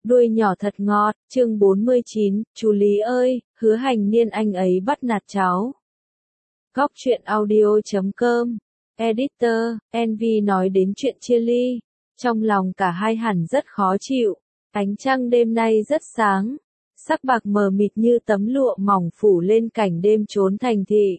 Đuôi nhỏ thật ngọt, chương 49, chú Lý ơi, Hứa Hành Niên anh ấy bắt nạt cháu. Góc truyện audio.com, Editor, NV nói đến chuyện chia ly. Trong lòng cả hai hẳn rất khó chịu. Ánh trăng đêm nay rất sáng. Sắc bạc mờ mịt như tấm lụa mỏng phủ lên cảnh đêm trốn thành thị.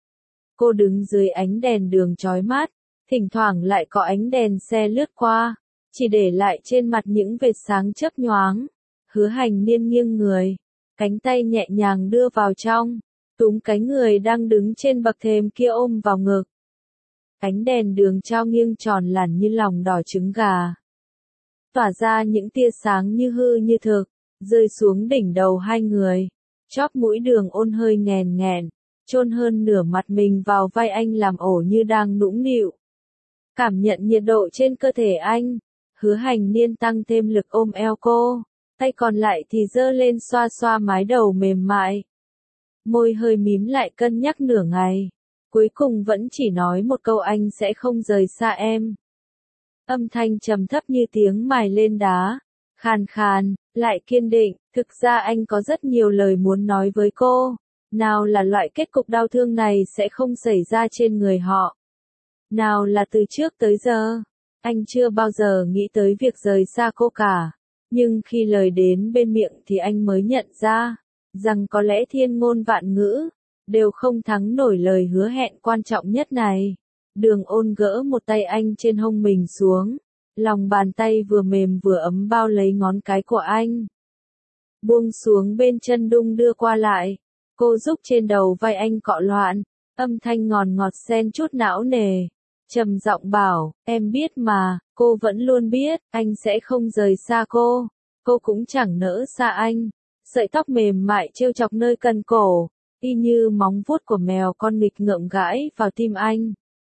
Cô đứng dưới ánh đèn đường chói mắt, thỉnh thoảng lại có ánh đèn xe lướt qua, chỉ để lại trên mặt những vệt sáng chớp nhoáng. Hứa Hành Niên nghiêng người, cánh tay nhẹ nhàng đưa vào trong, túm cái người đang đứng trên bậc thềm kia ôm vào ngực. Ánh đèn đường trao nghiêng tròn lẳn như lòng đỏ trứng gà, tỏa ra những tia sáng như hư như thực, rơi xuống đỉnh đầu hai người. Chóp mũi Đường Ôn hơi nghèn nghẹn, chôn hơn nửa mặt mình vào vai anh làm ổ như đang nũng nịu. Cảm nhận nhiệt độ trên cơ thể anh, Hứa Hành Niên tăng thêm lực ôm eo cô, tay còn lại thì giơ lên xoa xoa mái đầu mềm mại. Môi hơi mím lại cân nhắc nửa ngày, cuối cùng vẫn chỉ nói một câu anh sẽ không rời xa em. Âm thanh trầm thấp như tiếng mài lên đá, khàn khàn, lại kiên định, thực ra anh có rất nhiều lời muốn nói với cô. Nào là loại kết cục đau thương này sẽ không xảy ra trên người họ. Nào là từ trước tới giờ, anh chưa bao giờ nghĩ tới việc rời xa cô cả. Nhưng khi lời đến bên miệng thì anh mới nhận ra, rằng có lẽ thiên ngôn vạn ngữ, đều không thắng nổi lời hứa hẹn quan trọng nhất này. Đường Ôn gỡ một tay anh trên hông mình xuống, lòng bàn tay vừa mềm vừa ấm bao lấy ngón cái của anh. Buông xuống bên chân đung đưa qua lại, cô giúp trên đầu vai anh cọ loạn, âm thanh ngọt ngọt xen chút não nề. Trầm giọng bảo, em biết mà, cô vẫn luôn biết, anh sẽ không rời xa cô. Cô cũng chẳng nỡ xa anh. Sợi tóc mềm mại trêu chọc nơi cần cổ, y như móng vuốt của mèo con nghịch ngợm gãi vào tim anh.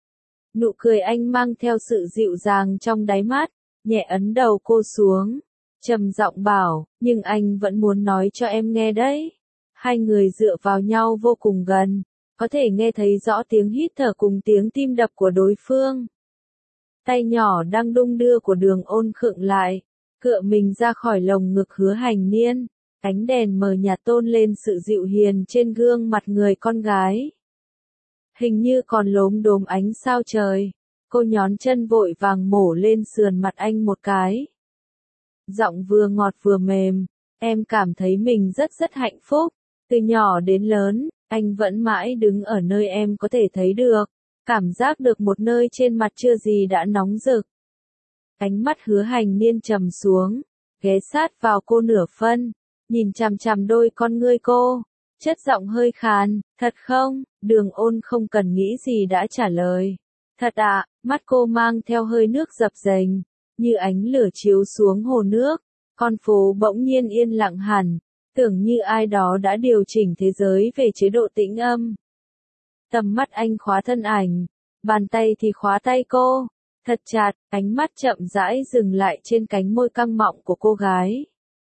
Nụ cười anh mang theo sự dịu dàng trong đáy mắt, nhẹ ấn đầu cô xuống. Trầm giọng bảo, nhưng anh vẫn muốn nói cho em nghe đấy. Hai người dựa vào nhau vô cùng gần, có thể nghe thấy rõ tiếng hít thở cùng tiếng tim đập của đối phương. Tay nhỏ đang đung đưa của Đường Ôn khựng lại, cựa mình ra khỏi lồng ngực Hứa Hành Niên. Ánh đèn mờ nhạt tôn lên sự dịu hiền trên gương mặt người con gái. Hình như còn lốm đốm ánh sao trời. Cô nhón chân vội vàng mổ lên sườn mặt anh một cái. Giọng vừa ngọt vừa mềm, em cảm thấy mình rất rất hạnh phúc. Từ nhỏ đến lớn, anh vẫn mãi đứng ở nơi em có thể thấy được. Cảm giác được một nơi trên mặt chưa gì đã nóng rực. Ánh mắt Hứa Hành Niên trầm xuống, ghé sát vào cô nửa phân, nhìn chằm chằm đôi con ngươi cô, chất giọng hơi khàn, thật không? Đường Ôn không cần nghĩ gì đã trả lời. Thật ạ, mắt cô mang theo hơi nước dập dềnh, như ánh lửa chiếu xuống hồ nước. Con phố bỗng nhiên yên lặng hẳn, tưởng như ai đó đã điều chỉnh thế giới về chế độ tĩnh âm. Tầm mắt anh khóa thân ảnh, bàn tay thì khóa tay cô, thật chặt, ánh mắt chậm rãi dừng lại trên cánh môi căng mọng của cô gái.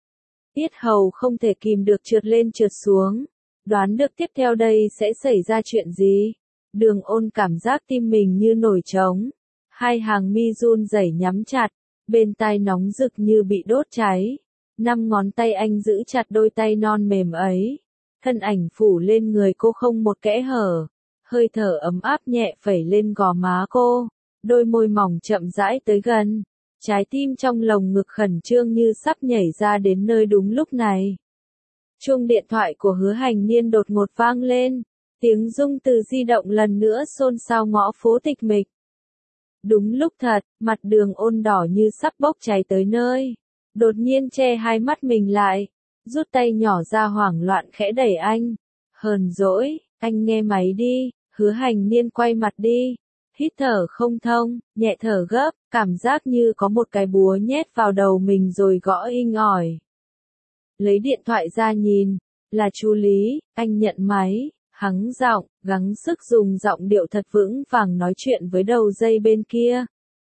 Yết hầu không thể kìm được trượt lên trượt xuống, đoán được tiếp theo đây sẽ xảy ra chuyện gì. Đường Ôn cảm giác tim mình như nổi trống, hai hàng mi run rẩy nhắm chặt, bên tai nóng rực như bị đốt cháy. 5 ngón tay anh giữ chặt đôi tay non mềm ấy, thân ảnh phủ lên người cô không một kẽ hở, hơi thở ấm áp nhẹ phẩy lên gò má cô, đôi môi mỏng chậm rãi tới gần, trái tim trong lồng ngực khẩn trương như sắp nhảy ra đến nơi đúng lúc này. Chuông điện thoại của Hứa Hành Niên đột ngột vang lên, tiếng rung từ di động lần nữa xôn xao ngõ phố tịch mịch. Đúng lúc thật, mặt Đường Ôn đỏ như sắp bốc cháy tới nơi. Đột nhiên che hai mắt mình lại, rút tay nhỏ ra hoảng loạn khẽ đẩy anh. Hờn dỗi, anh nghe máy đi. Hứa Hành Niên quay mặt đi, hít thở không thông, nhẹ thở gấp, cảm giác như có một cái búa nhét vào đầu mình rồi gõ inh ỏi. Lấy điện thoại ra nhìn, là chú Lý. Anh nhận máy, hắng giọng, gắng sức dùng giọng điệu thật vững vàng nói chuyện với đầu dây bên kia.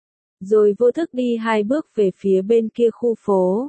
Rồi vô thức đi 2 bước về phía bên kia khu phố.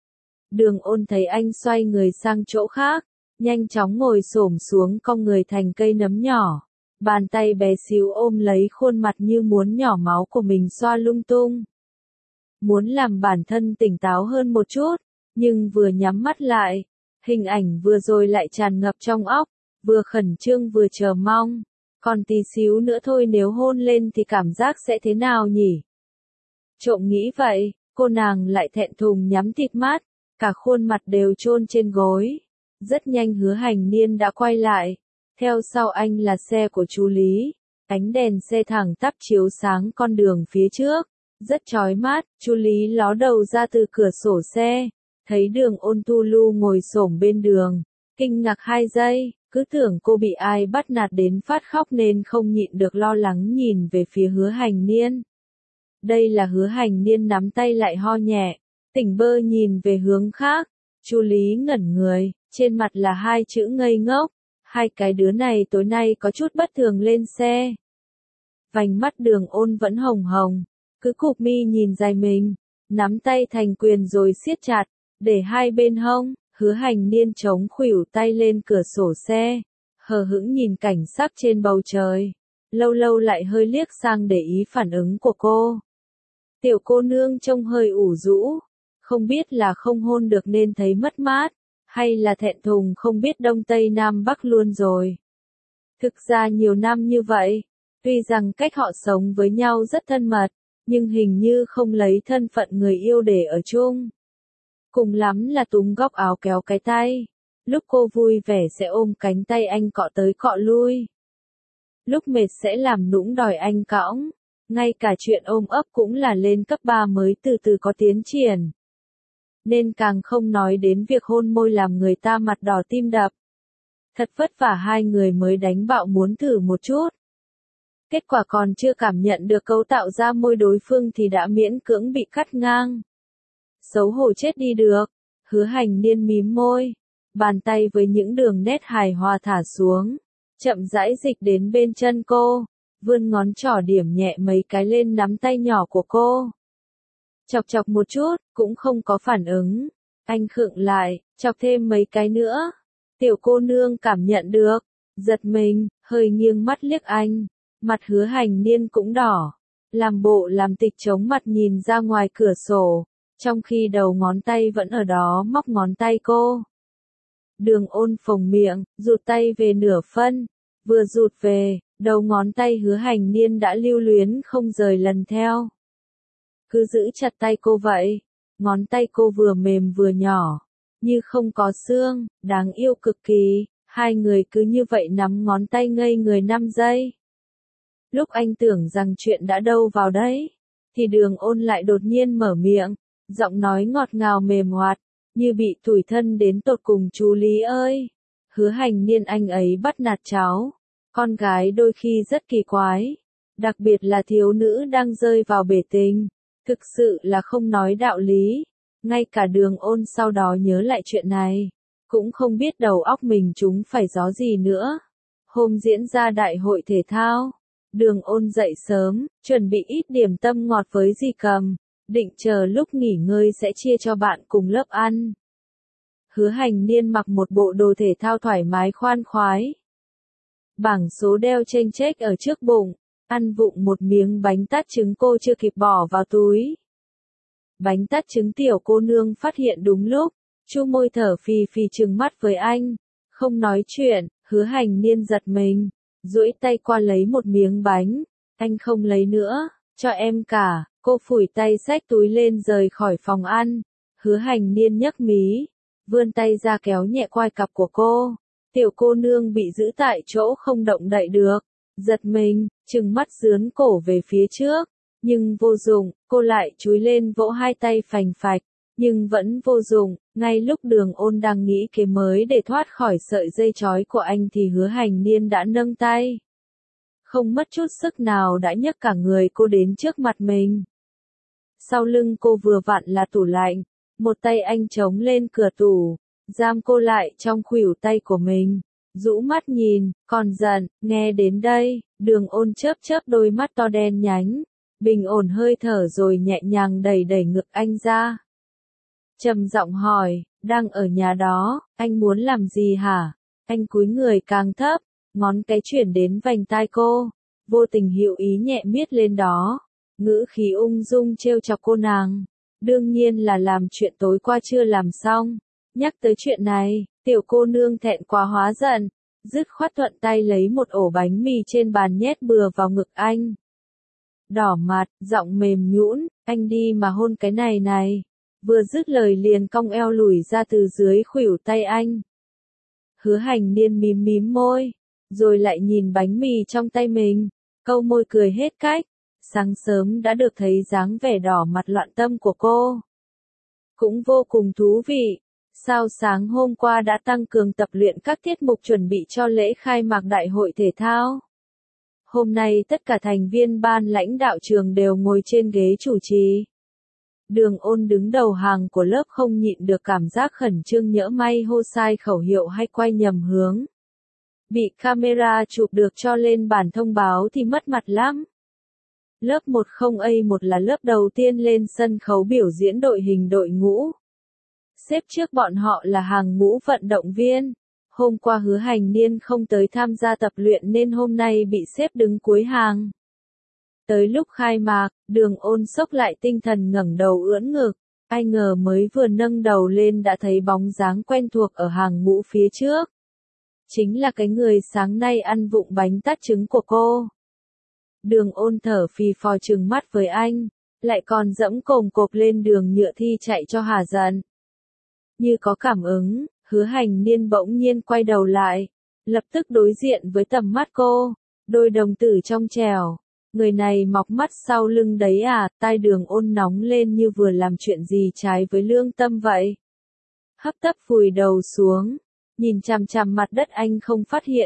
Đường Ôn thấy anh xoay người sang chỗ khác, nhanh chóng ngồi xổm xuống cong người thành cây nấm nhỏ. Bàn tay bé xíu ôm lấy khuôn mặt như muốn nhỏ máu của mình xoa lung tung. Muốn làm bản thân tỉnh táo hơn một chút, Nhưng vừa nhắm mắt lại, hình ảnh vừa rồi lại tràn ngập trong óc, vừa khẩn trương vừa chờ mong. Còn tí xíu nữa thôi nếu hôn lên thì cảm giác sẽ thế nào nhỉ? Trộm nghĩ vậy, cô nàng lại thẹn thùng nhắm tịt mắt, cả khuôn mặt đều chôn trên gối. Rất nhanh Hứa Hành Niên đã quay lại, theo sau anh là xe của chú Lý. Ánh đèn xe thẳng tắp chiếu sáng con đường phía trước, rất chói mắt. Chú Lý ló đầu ra từ cửa sổ xe, thấy Đường Ôn Tu Lu ngồi xổm bên đường, kinh ngạc 2 giây, cứ tưởng cô bị ai bắt nạt đến phát khóc nên không nhịn được lo lắng nhìn về phía Hứa Hành Niên. Đây là Hứa Hành Niên nắm tay lại ho nhẹ, tỉnh bơ nhìn về hướng khác. Chú Lý ngẩn người, trên mặt là 2 chữ ngây ngốc. Hai cái đứa này tối nay có chút bất thường lên xe. Vành mắt Đường Ôn vẫn hồng hồng, cứ cụp mi nhìn dài mình, nắm tay thành quyền rồi siết chặt, để hai bên hông. Hứa Hành Niên chống khuỷu tay lên cửa sổ xe, hờ hững nhìn cảnh sắc trên bầu trời, lâu lâu lại hơi liếc sang để ý phản ứng của cô. Tiểu cô nương trông hơi ủ rũ, không biết là không hôn được nên thấy mất mát, hay là thẹn thùng không biết đông tây nam bắc luôn rồi. Thực ra nhiều năm như vậy, tuy rằng cách họ sống với nhau rất thân mật, nhưng hình như không lấy thân phận người yêu để ở chung. Cùng lắm là túm góc áo kéo cái tay, lúc cô vui vẻ sẽ ôm cánh tay anh cọ tới cọ lui. Lúc mệt sẽ làm nũng đòi anh cõng, ngay cả chuyện ôm ấp cũng là lên cấp 3 mới từ từ có tiến triển. Nên càng không nói đến việc hôn môi làm người ta mặt đỏ tim đập. Thật vất vả hai người mới đánh bạo muốn thử một chút. Kết quả còn chưa cảm nhận được cấu tạo ra môi đối phương thì đã miễn cưỡng bị cắt ngang. Xấu hổ chết đi được. Hứa Hành Niên mím môi, bàn tay với những đường nét hài hòa thả xuống, chậm rãi dịch đến bên chân cô, vươn ngón trỏ điểm nhẹ mấy cái lên nắm tay nhỏ của cô. Chọc chọc một chút, cũng không có phản ứng. Anh khựng lại, chọc thêm mấy cái nữa. Tiểu cô nương cảm nhận được, giật mình, hơi nghiêng mắt liếc anh. Mặt Hứa Hành Niên cũng đỏ, làm bộ làm tịch chống mặt nhìn ra ngoài cửa sổ, trong khi đầu ngón tay vẫn ở đó móc ngón tay cô. Đường Ôn phồng miệng, rụt tay về nửa phân, vừa rụt về, đầu ngón tay Hứa Hành Niên đã lưu luyến không rời lần theo. Cứ giữ chặt tay cô vậy, ngón tay cô vừa mềm vừa nhỏ, như không có xương, đáng yêu cực kỳ. Hai người cứ như vậy nắm ngón tay ngây người 5 giây. Lúc anh tưởng rằng chuyện đã đâu vào đấy, thì Đường Ôn lại đột nhiên mở miệng, giọng nói ngọt ngào mềm hoạt, như bị tủi thân đến tột cùng. Chú Lý ơi, Hứa Hành Niên anh ấy bắt nạt cháu. Con gái đôi khi rất kỳ quái, đặc biệt là thiếu nữ đang rơi vào bể tình, thực sự là không nói đạo lý. Ngay cả Đường Ôn sau đó nhớ lại chuyện này, cũng không biết đầu óc mình chúng phải gió gì nữa. Hôm diễn ra đại hội thể thao, Đường Ôn dậy sớm, chuẩn bị ít điểm tâm ngọt với Di Cầm, định chờ lúc nghỉ ngơi sẽ chia cho bạn cùng lớp ăn. Hứa Hành Niên mặc một bộ đồ thể thao thoải mái khoan khoái. Bảng số đeo chênh chếch ở trước bụng, ăn vụng một miếng bánh tát trứng cô chưa kịp bỏ vào túi. Bánh tát trứng tiểu cô nương phát hiện đúng lúc, chu môi thở phì phì trừng mắt với anh, không nói chuyện. Hứa Hành Niên giật mình, duỗi tay qua lấy một miếng bánh, anh không lấy nữa, cho em cả. Cô phủi tay xách túi lên rời khỏi phòng ăn. Hứa Hành Niên nhấc mí, vươn tay ra kéo nhẹ quai cặp của cô. Tiểu cô nương bị giữ tại chỗ không động đậy được, giật mình, trừng mắt dướn cổ về phía trước, nhưng vô dụng. Cô lại chúi lên vỗ hai tay phành phạch, nhưng vẫn vô dụng. Ngay lúc Đường Ôn đang nghĩ kế mới để thoát khỏi sợi dây trói của anh thì Hứa Hành Niên đã nâng tay, không mất chút sức nào đã nhấc cả người cô đến trước mặt mình. Sau lưng cô vừa vặn là tủ lạnh, một tay anh chống lên cửa tủ, giam cô lại trong khuỷu tay của mình, rũ mắt nhìn, còn giận. Nghe đến đây, Đường Ôn chớp chớp đôi mắt to đen nhánh, bình ổn hơi thở rồi nhẹ nhàng đẩy đẩy ngực anh ra. Trầm giọng hỏi, đang ở nhà đó, anh muốn làm gì hả? Anh cúi người càng thấp, ngón cái chuyển đến vành tai cô, vô tình hữu ý nhẹ miết lên đó, ngữ khí ung dung trêu chọc cô nàng. Đương nhiên là làm chuyện tối qua chưa làm xong. Nhắc tới chuyện này, tiểu cô nương thẹn quá hóa giận, dứt khoát thuận tay lấy một ổ bánh mì trên bàn nhét bừa vào ngực anh. Đỏ mặt, giọng mềm nhũn, anh đi mà hôn cái này này. Vừa dứt lời liền cong eo lùi ra từ dưới khuỷu tay anh. Hứa Hành Niên mím mím môi, rồi lại nhìn bánh mì trong tay mình, câu môi cười hết cách. Sáng sớm đã được thấy dáng vẻ đỏ mặt loạn tâm của cô. Cũng vô cùng thú vị. Sao sáng hôm qua đã tăng cường tập luyện các tiết mục chuẩn bị cho lễ khai mạc đại hội thể thao? Hôm nay tất cả thành viên ban lãnh đạo trường đều ngồi trên ghế chủ trì. Đường Ôn đứng đầu hàng của lớp không nhịn được cảm giác khẩn trương, nhỡ may hô sai khẩu hiệu hay quay nhầm hướng. Bị camera chụp được cho lên bản thông báo thì mất mặt lắm. Lớp 10A1 là lớp đầu tiên lên sân khấu biểu diễn đội hình đội ngũ. Xếp trước bọn họ là hàng ngũ vận động viên. Hôm qua Hứa Hành Niên không tới tham gia tập luyện nên hôm nay bị xếp đứng cuối hàng. Tới lúc khai mạc, Đường Ôn xốc lại tinh thần ngẩng đầu ưỡn ngực. Ai ngờ mới vừa nâng đầu lên đã thấy bóng dáng quen thuộc ở hàng ngũ phía trước. Chính là cái người sáng nay ăn vụng bánh tát trứng của cô. Đường Ôn thở phì phò trừng mắt với anh, lại còn dẫm cồm cộp lên đường nhựa thi chạy cho hả giận. Như có cảm ứng, Hứa Hành Niên bỗng nhiên quay đầu lại, lập tức đối diện với tầm mắt cô, đôi đồng tử trong trẻo. Người này mọc mắt sau lưng đấy à? Tai Đường Ôn nóng lên như vừa làm chuyện gì trái với lương tâm vậy. Hấp tấp vùi đầu xuống, nhìn chằm chằm mặt đất anh, không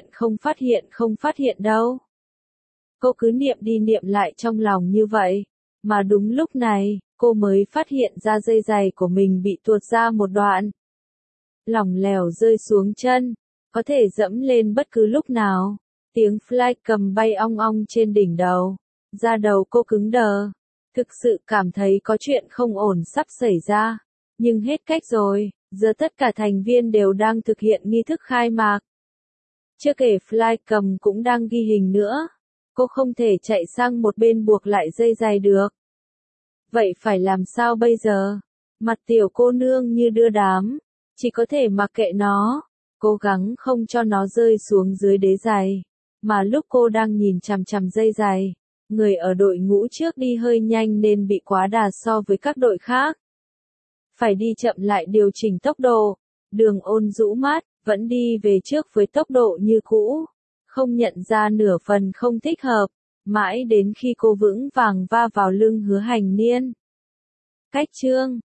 phát hiện đâu. Cô cứ niệm đi niệm lại trong lòng như vậy, mà đúng lúc này, cô mới phát hiện ra dây giày của mình bị tuột ra một đoạn. Lỏng lẻo rơi xuống chân, có thể dẫm lên bất cứ lúc nào. Tiếng fly cầm bay ong ong trên đỉnh đầu, da đầu cô cứng đờ. Thực sự cảm thấy có chuyện không ổn sắp xảy ra, nhưng hết cách rồi, giờ tất cả thành viên đều đang thực hiện nghi thức khai mạc. Chưa kể fly cầm cũng đang ghi hình nữa. Cô không thể chạy sang một bên buộc lại dây giày được. Vậy phải làm sao bây giờ? Mặt tiểu cô nương như đưa đám, chỉ có thể mặc kệ nó, cố gắng không cho nó rơi xuống dưới đế giày. Mà lúc cô đang nhìn chằm chằm dây giày, người ở đội ngũ trước đi hơi nhanh nên bị quá đà so với các đội khác. Phải đi chậm lại điều chỉnh tốc độ. Đường Ôn rũ mắt, vẫn đi về trước với tốc độ như cũ. Không nhận ra nửa phần không thích hợp, mãi đến khi cô vững vàng va vào lưng Hứa Hành Niên. Cách chương